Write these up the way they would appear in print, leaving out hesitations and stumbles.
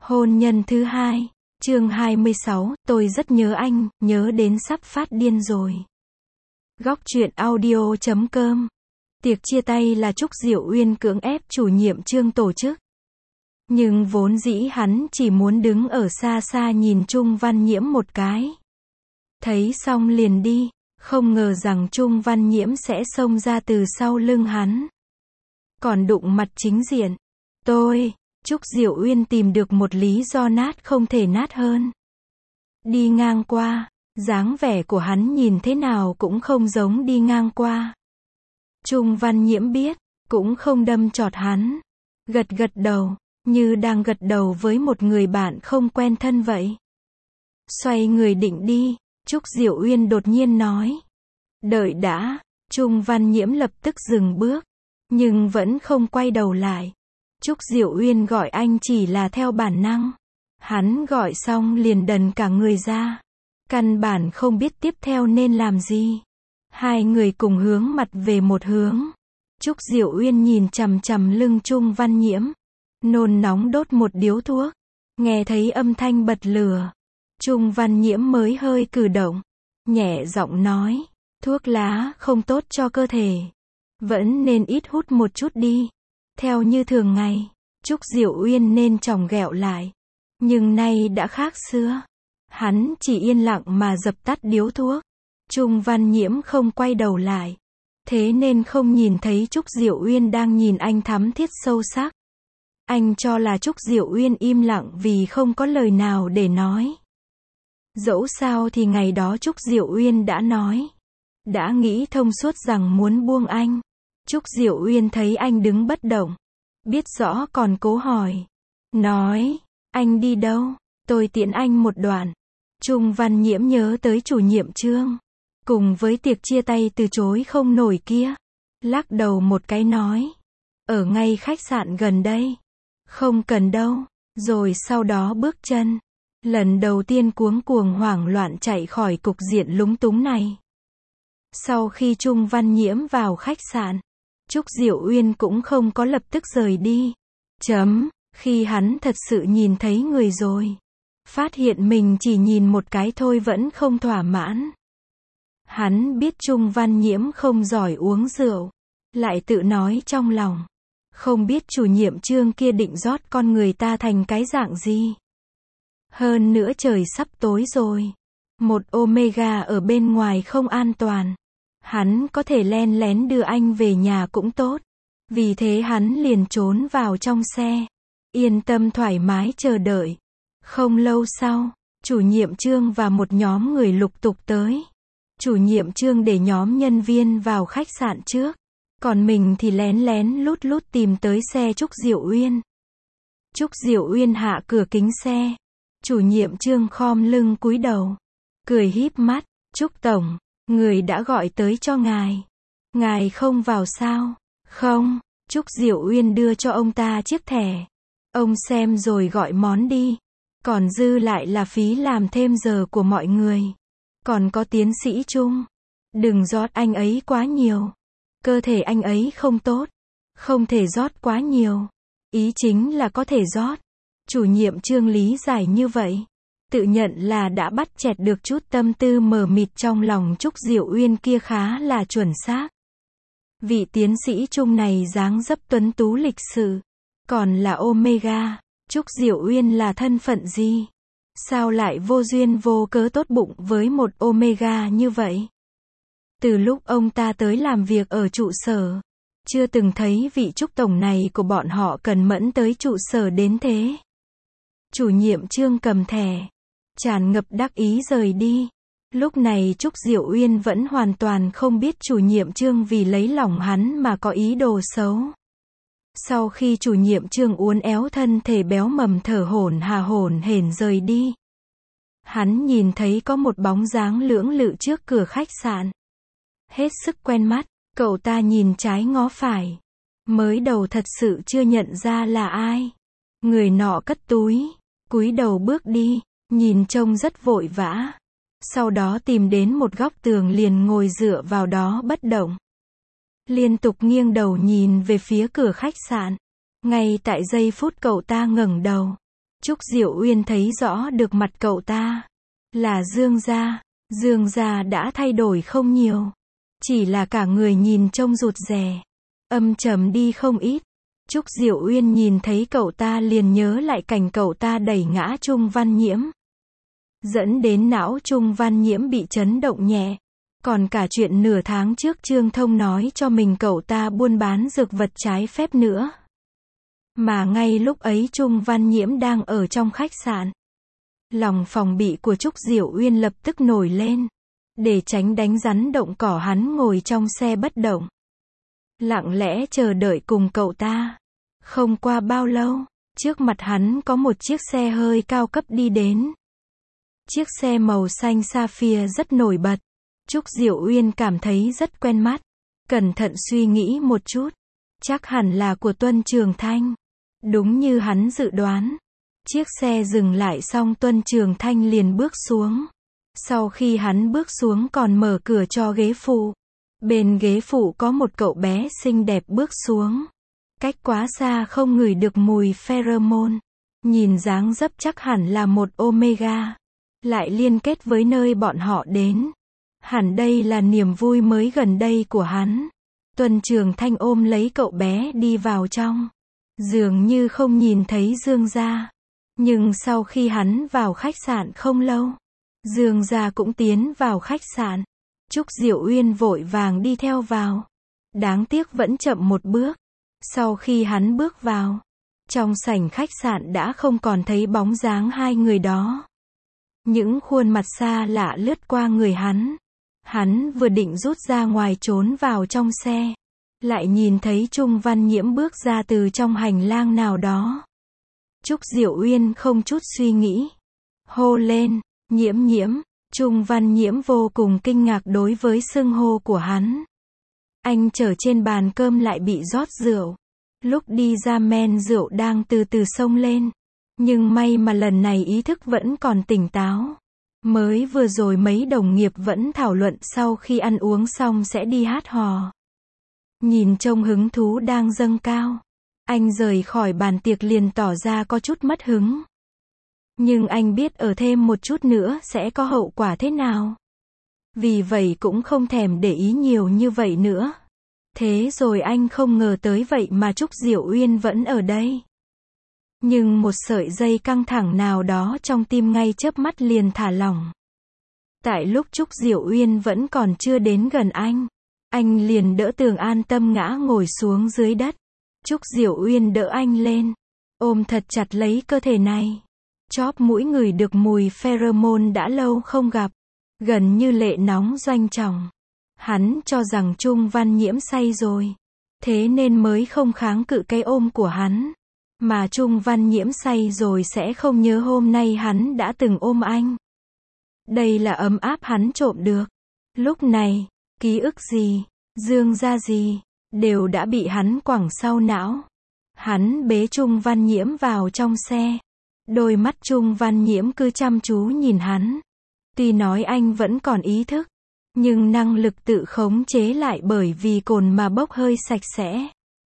Hôn nhân thứ hai, chương 26, tôi rất nhớ anh, nhớ đến sắp phát điên rồi. Góc truyện audio.com. Tiệc chia tay là Trúc Diệu Uyên cưỡng ép chủ nhiệm Trương tổ chức. Nhưng vốn dĩ hắn chỉ muốn đứng ở xa xa nhìn Trung Văn Nhiễm một cái. Thấy xong liền đi, không ngờ rằng Trung Văn Nhiễm sẽ xông ra từ sau lưng hắn. Còn đụng mặt chính diện. Trúc Diệu Uyên tìm được một lý do nát không thể nát hơn. Đi ngang qua, dáng vẻ của hắn nhìn thế nào cũng không giống đi ngang qua. Trung Văn Nhiễm biết, cũng không đâm chọt hắn. Gật gật đầu, như đang gật đầu với một người bạn không quen thân vậy. Xoay người định đi, Trúc Diệu Uyên đột nhiên nói. Đợi đã, Trung Văn Nhiễm lập tức dừng bước, nhưng vẫn không quay đầu lại. Trúc Diệu Uyên gọi anh chỉ là theo bản năng. Hắn gọi xong liền đần cả người ra. Căn bản không biết tiếp theo nên làm gì. Hai người cùng hướng mặt về một hướng. Trúc Diệu Uyên nhìn chằm chằm lưng Trung Văn Nhiễm. Nôn nóng đốt một điếu thuốc. Nghe thấy âm thanh bật lửa. Trung Văn Nhiễm mới hơi cử động. Nhẹ giọng nói. Thuốc lá không tốt cho cơ thể. Vẫn nên ít hút một chút đi. Theo như thường ngày, Trúc Diệu Uyên nên chòng ghẹo lại. Nhưng nay đã khác xưa. Hắn chỉ yên lặng mà dập tắt điếu thuốc. Trung Văn Nhiễm không quay đầu lại. Thế nên không nhìn thấy Trúc Diệu Uyên đang nhìn anh thắm thiết sâu sắc. Anh cho là Trúc Diệu Uyên im lặng vì không có lời nào để nói. Dẫu sao thì ngày đó Trúc Diệu Uyên đã nói. Đã nghĩ thông suốt rằng muốn buông anh. Trúc Diệu Uyên thấy anh đứng bất động. Biết rõ còn cố hỏi. Nói, anh đi đâu? Tôi tiễn anh một đoạn. Trung Văn Nhiễm nhớ tới chủ nhiệm Trương. Cùng với tiệc chia tay từ chối không nổi kia. Lắc đầu một cái nói. Ở ngay khách sạn gần đây. Không cần đâu. Rồi sau đó bước chân. Lần đầu tiên cuống cuồng hoảng loạn chạy khỏi cục diện lúng túng này. Sau khi Trung Văn Nhiễm vào khách sạn, Trúc Diệu Uyên cũng không có lập tức rời đi. Khi hắn thật sự nhìn thấy người rồi. Phát hiện mình chỉ nhìn một cái thôi vẫn không thỏa mãn. Hắn biết Trung Văn Nhiễm không giỏi uống rượu. Lại tự nói trong lòng. Không biết chủ nhiệm Trương kia định rót con người ta thành cái dạng gì. Hơn nữa trời sắp tối rồi. Một Omega ở bên ngoài không an toàn. Hắn có thể len lén đưa anh về nhà cũng tốt. Vì thế hắn liền trốn vào trong xe. Yên tâm thoải mái chờ đợi. Không lâu sau, chủ nhiệm Trương và một nhóm người lục tục tới. Chủ nhiệm Trương để nhóm nhân viên vào khách sạn trước. Còn mình thì lén lén lút lút tìm tới xe Trúc Diệu Uyên. Trúc Diệu Uyên hạ cửa kính xe. Chủ nhiệm Trương khom lưng cúi đầu. Cười híp mắt. Trúc Tổng, người đã gọi tới cho ngài. Ngài không vào sao? Không. Trúc Diệu Uyên đưa cho ông ta chiếc thẻ. Ông xem rồi gọi món đi. Còn dư lại là phí làm thêm giờ của mọi người. Còn có tiến sĩ Trung. Đừng rót anh ấy quá nhiều. Cơ thể anh ấy không tốt. Không thể rót quá nhiều. Ý chính là có thể rót. Chủ nhiệm Trương lý giải như vậy. Tự nhận là đã bắt chẹt được chút tâm tư mờ mịt trong lòng Trúc Diệu Uyên kia khá là chuẩn xác. Vị tiến sĩ Trung này dáng dấp tuấn tú lịch sự. Còn là Omega. Trúc Diệu Uyên là thân phận gì? Sao lại vô duyên vô cớ tốt bụng với một Omega như vậy? Từ lúc ông ta tới làm việc ở trụ sở, chưa từng thấy vị Trúc Tổng này của bọn họ cần mẫn tới trụ sở đến thế. Chủ nhiệm Trương cầm thẻ, tràn ngập đắc ý rời đi. Lúc này Trúc Diệu Uyên vẫn hoàn toàn không biết chủ nhiệm Trương vì lấy lòng hắn mà có ý đồ xấu. Sau khi chủ nhiệm Trương uốn éo thân thể béo mầm thở hổn hển rời đi. Hắn nhìn thấy có một bóng dáng lưỡng lự trước cửa khách sạn. Hết sức quen mắt, cậu ta nhìn trái ngó phải. Mới đầu thật sự chưa nhận ra là ai. Người nọ cất túi, cúi đầu bước đi, nhìn trông rất vội vã. Sau đó tìm đến một góc tường liền ngồi dựa vào đó bất động. Liên tục nghiêng đầu nhìn về phía cửa khách sạn. Ngay tại giây phút cậu ta ngẩng đầu, Trúc Diệu Uyên thấy rõ được mặt cậu ta. Là Dương Gia. Dương Gia đã thay đổi không nhiều. Chỉ là cả người nhìn trông rụt rè. Âm trầm đi không ít. Trúc Diệu Uyên nhìn thấy cậu ta liền nhớ lại cảnh cậu ta đẩy ngã Trung Văn Nhiễm. Dẫn đến não Trung Văn Nhiễm bị chấn động nhẹ. Còn cả chuyện nửa tháng trước Trương Thông nói cho mình cậu ta buôn bán dược vật trái phép nữa. Mà ngay lúc ấy Trung Văn Nhiễm đang ở trong khách sạn. Lòng phòng bị của Trúc Diệu Uyên lập tức nổi lên. Để tránh đánh rắn động cỏ hắn ngồi trong xe bất động. Lặng lẽ chờ đợi cùng cậu ta. Không qua bao lâu, trước mặt hắn có một chiếc xe hơi cao cấp đi đến. Chiếc xe màu xanh sapphire rất nổi bật. Trúc Diệu Uyên cảm thấy rất quen mắt. Cẩn thận suy nghĩ một chút. Chắc hẳn là của Tuân Trường Thanh. Đúng như hắn dự đoán. Chiếc xe dừng lại xong Tuân Trường Thanh liền bước xuống. Sau khi hắn bước xuống còn mở cửa cho ghế phụ. Bên ghế phụ có một cậu bé xinh đẹp bước xuống. Cách quá xa không ngửi được mùi pheromone. Nhìn dáng dấp chắc hẳn là một Omega. Lại liên kết với nơi bọn họ đến. Hẳn đây là niềm vui mới gần đây của hắn. Tuân Trường Thanh ôm lấy cậu bé đi vào trong. Dường như không nhìn thấy Dương Gia. Nhưng sau khi hắn vào khách sạn không lâu, Dương Gia cũng tiến vào khách sạn. Trúc Diệu Uyên vội vàng đi theo vào. Đáng tiếc vẫn chậm một bước. Sau khi hắn bước vào, trong sảnh khách sạn đã không còn thấy bóng dáng hai người đó. Những khuôn mặt xa lạ lướt qua người hắn. Hắn vừa định rút ra ngoài trốn vào trong xe. Lại nhìn thấy Trung Văn Nhiễm bước ra từ trong hành lang nào đó. Trúc Diệu Uyên không chút suy nghĩ. Hô lên, Nhiễm Nhiễm. Trung Văn Nhiễm vô cùng kinh ngạc đối với xưng hô của hắn. Anh chờ trên bàn cơm lại bị rót rượu. Lúc đi ra men rượu đang từ từ xông lên. Nhưng may mà lần này ý thức vẫn còn tỉnh táo. Mới vừa rồi mấy đồng nghiệp vẫn thảo luận sau khi ăn uống xong sẽ đi hát hò. Nhìn trông hứng thú đang dâng cao. Anh rời khỏi bàn tiệc liền tỏ ra có chút mất hứng. Nhưng anh biết ở thêm một chút nữa sẽ có hậu quả thế nào. Vì vậy cũng không thèm để ý nhiều như vậy nữa. Thế rồi anh không ngờ tới vậy mà Trúc Diệu Uyên vẫn ở đây. Nhưng một sợi dây căng thẳng nào đó trong tim ngay chớp mắt liền thả lỏng. Tại lúc Trúc Diệu Uyên vẫn còn chưa đến gần anh liền đỡ Tường an tâm ngã ngồi xuống dưới đất. Trúc Diệu Uyên đỡ anh lên, ôm thật chặt lấy cơ thể này. Chóp mũi ngửi được mùi pheromone đã lâu không gặp, gần như lệ nóng doanh trọng. Hắn cho rằng Trung Văn Nhiễm say rồi, thế nên mới không kháng cự cái ôm của hắn. Mà Trung Văn Nhiễm say rồi sẽ không nhớ hôm nay hắn đã từng ôm anh. Đây là ấm áp hắn trộm được. Lúc này, ký ức gì, Dương Gia gì, đều đã bị hắn quẳng sau não. Hắn bế Trung Văn Nhiễm vào trong xe. Đôi mắt Trung Văn Nhiễm cứ chăm chú nhìn hắn. Tuy nói anh vẫn còn ý thức, nhưng năng lực tự khống chế lại bởi vì cồn mà bốc hơi sạch sẽ.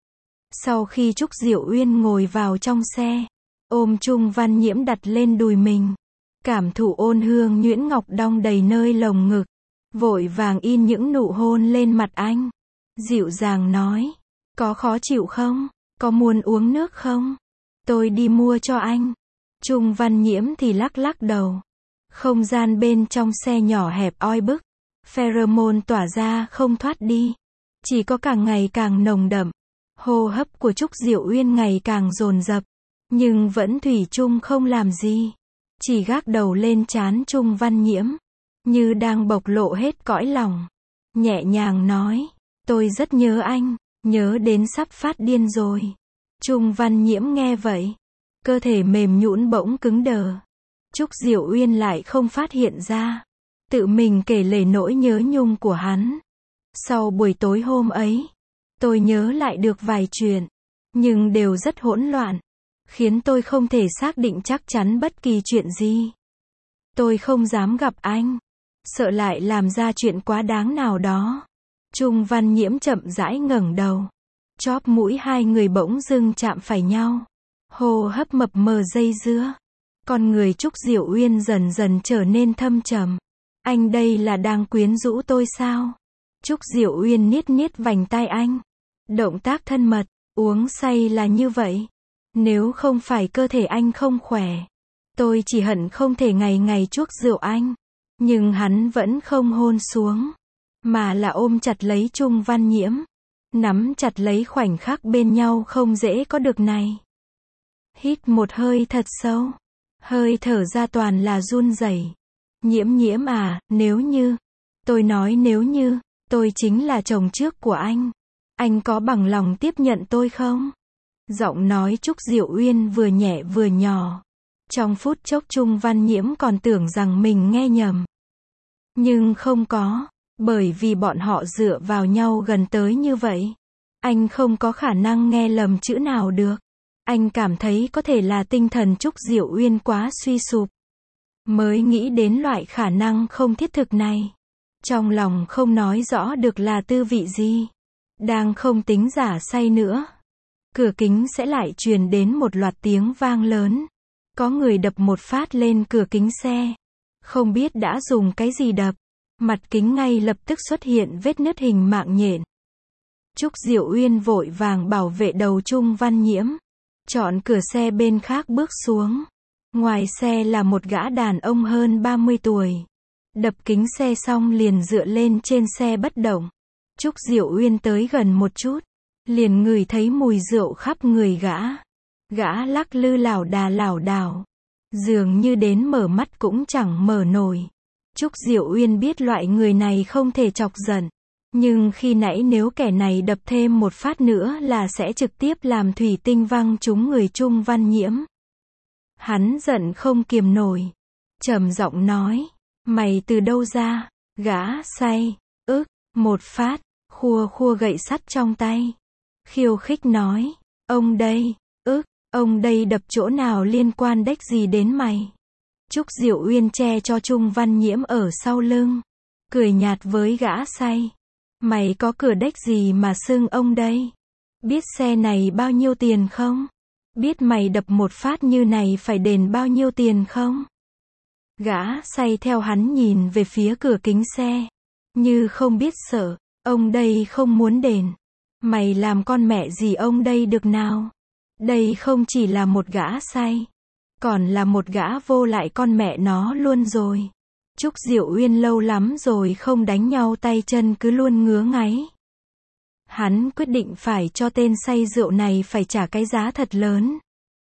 Sau khi Trúc Diệu Uyên ngồi vào trong xe, ôm Trung Văn Nhiễm đặt lên đùi mình, cảm thụ ôn hương nhuyễn ngọc đong đầy nơi lồng ngực, vội vàng in những nụ hôn lên mặt anh. Dịu dàng nói, có khó chịu không? Có muốn uống nước không? Tôi đi mua cho anh. Trung Văn Nhiễm thì lắc lắc đầu. Không gian bên trong xe nhỏ hẹp oi bức, pheromone tỏa ra không thoát đi, chỉ có càng ngày càng nồng đậm. Hô hấp của Trúc Diệu Uyên ngày càng dồn dập, nhưng vẫn thủy chung không làm gì, chỉ gác đầu lên trán Trung Văn Nhiễm, như đang bộc lộ hết cõi lòng. Nhẹ nhàng nói, tôi rất nhớ anh, nhớ đến sắp phát điên rồi. Trung Văn Nhiễm nghe vậy, cơ thể mềm nhũn bỗng cứng đờ. Trúc Diệu Uyên lại không phát hiện ra, tự mình kể lể nỗi nhớ nhung của hắn. Sau buổi tối hôm ấy, tôi nhớ lại được vài chuyện, nhưng đều rất hỗn loạn, khiến tôi không thể xác định chắc chắn bất kỳ chuyện gì. Tôi không dám gặp anh, sợ lại làm ra chuyện quá đáng nào đó. Trung Văn Nhiễm chậm rãi ngẩng đầu, chóp mũi hai người bỗng dưng chạm phải nhau, hô hấp mập mờ dây dưa. Con người Trúc Diệu Uyên dần dần trở nên thâm trầm. Anh đây là đang quyến rũ tôi sao? Trúc Diệu Uyên niết niết vành tai anh. Động tác thân mật, uống say là như vậy. Nếu không phải cơ thể anh không khỏe, tôi chỉ hận không thể ngày ngày chuốc rượu anh. Nhưng hắn vẫn không hôn xuống, mà là ôm chặt lấy Trung Văn Nhiễm. Nắm chặt lấy khoảnh khắc bên nhau không dễ có được này. Hít một hơi thật sâu. Hơi thở ra toàn là run rẩy. Nhiễm Nhiễm à, nếu như, tôi nói nếu như, tôi chính là chồng trước của anh có bằng lòng tiếp nhận tôi không? Giọng nói Trúc Diệu Uyên vừa nhẹ vừa nhỏ. Trong phút chốc Trung Văn Nhiễm còn tưởng rằng mình nghe nhầm. Nhưng không có, bởi vì bọn họ dựa vào nhau gần tới như vậy. Anh không có khả năng nghe lầm chữ nào được. Anh cảm thấy có thể là tinh thần Trúc Diệu Uyên quá suy sụp, mới nghĩ đến loại khả năng không thiết thực này. Trong lòng không nói rõ được là tư vị gì. Đang không tính giả say nữa. Cửa kính sẽ lại truyền đến một loạt tiếng vang lớn. Có người đập một phát lên cửa kính xe. Không biết đã dùng cái gì đập. Mặt kính ngay lập tức xuất hiện vết nứt hình mạng nhện. Trúc Diệu Uyên vội vàng bảo vệ đầu Trung Văn Nhiễm. Chọn cửa xe bên khác bước xuống. Ngoài xe là một gã đàn ông hơn 30 tuổi. Đập kính xe xong liền dựa lên trên xe bất động. Trúc Diệu Uyên tới gần một chút, liền ngửi thấy mùi rượu khắp người gã. Gã lắc lư lảo đảo, dường như đến mở mắt cũng chẳng mở nổi. Trúc Diệu Uyên biết loại người này không thể chọc giận, nhưng khi nãy nếu kẻ này đập thêm một phát nữa là sẽ trực tiếp làm thủy tinh văng trúng người Trung Văn Nhiễm. Hắn giận không kiềm nổi, trầm giọng nói, mày từ đâu ra? Gã say, một phát, khua gậy sắt trong tay. Khiêu khích nói, ông đây, ông đây đập chỗ nào liên quan đếch gì đến mày? Trúc Diệu Uyên che cho Trung Văn Nhiễm ở sau lưng, cười nhạt với gã say. Mày có cửa đếch gì mà xưng ông đây? Biết xe này bao nhiêu tiền không? Biết mày đập một phát như này phải đền bao nhiêu tiền không? Gã say theo hắn nhìn về phía cửa kính xe, như không biết sợ. Ông đây không muốn đền. Mày làm con mẹ gì ông đây được nào? Đây không chỉ là một gã say, còn là một gã vô lại con mẹ nó luôn rồi. Trúc Diệu Uyên lâu lắm rồi không đánh nhau tay chân cứ luôn ngứa ngáy. Hắn quyết định phải cho tên say rượu này phải trả cái giá thật lớn.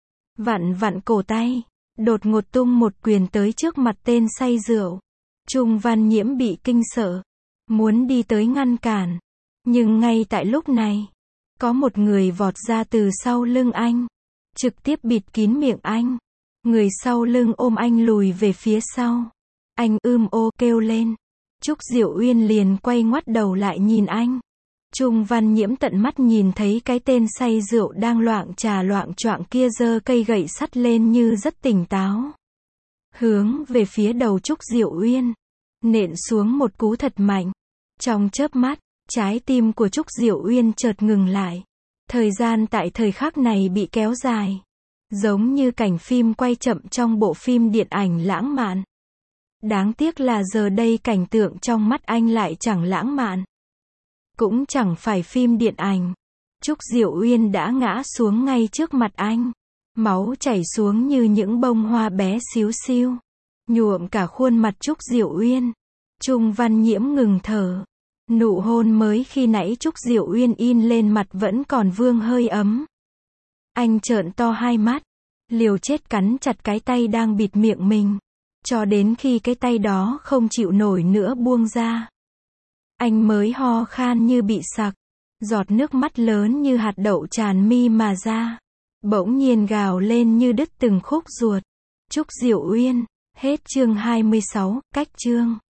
Vặn cổ tay, đột ngột tung một quyền tới trước mặt tên say rượu. Trung Văn Nhiễm bị kinh sợ, muốn đi tới ngăn cản. Nhưng ngay tại lúc này, có một người vọt ra từ sau lưng anh, trực tiếp bịt kín miệng anh. Người sau lưng ôm anh lùi về phía sau. Anh ô kêu lên. Trúc Diệu Uyên liền quay ngoắt đầu lại nhìn anh. Trung Văn Nhiễm tận mắt nhìn thấy cái tên say rượu đang loạng choạng kia giơ cây gậy sắt lên như rất tỉnh táo. Hướng về phía đầu Trúc Diệu Uyên, nện xuống một cú thật mạnh. Trong chớp mắt, trái tim của Trúc Diệu Uyên chợt ngừng lại. Thời gian tại thời khắc này bị kéo dài, giống như cảnh phim quay chậm trong bộ phim điện ảnh lãng mạn. Đáng tiếc là giờ đây cảnh tượng trong mắt anh lại chẳng lãng mạn, cũng chẳng phải phim điện ảnh. Trúc Diệu Uyên đã ngã xuống ngay trước mặt anh. Máu chảy xuống như những bông hoa bé xíu xiu, nhuộm cả khuôn mặt Trúc Diệu Uyên. Trung Văn Nhiễm ngừng thở. Nụ hôn mới khi nãy Trúc Diệu Uyên in lên mặt vẫn còn vương hơi ấm. Anh trợn to hai mắt, liều chết cắn chặt cái tay đang bịt miệng mình, cho đến khi cái tay đó không chịu nổi nữa buông ra. Anh mới ho khan như bị sặc, giọt nước mắt lớn như hạt đậu tràn mi mà ra, bỗng nhiên gào lên như đứt từng khúc ruột. Trúc Diệu Uyên, hết chương 26, cách chương.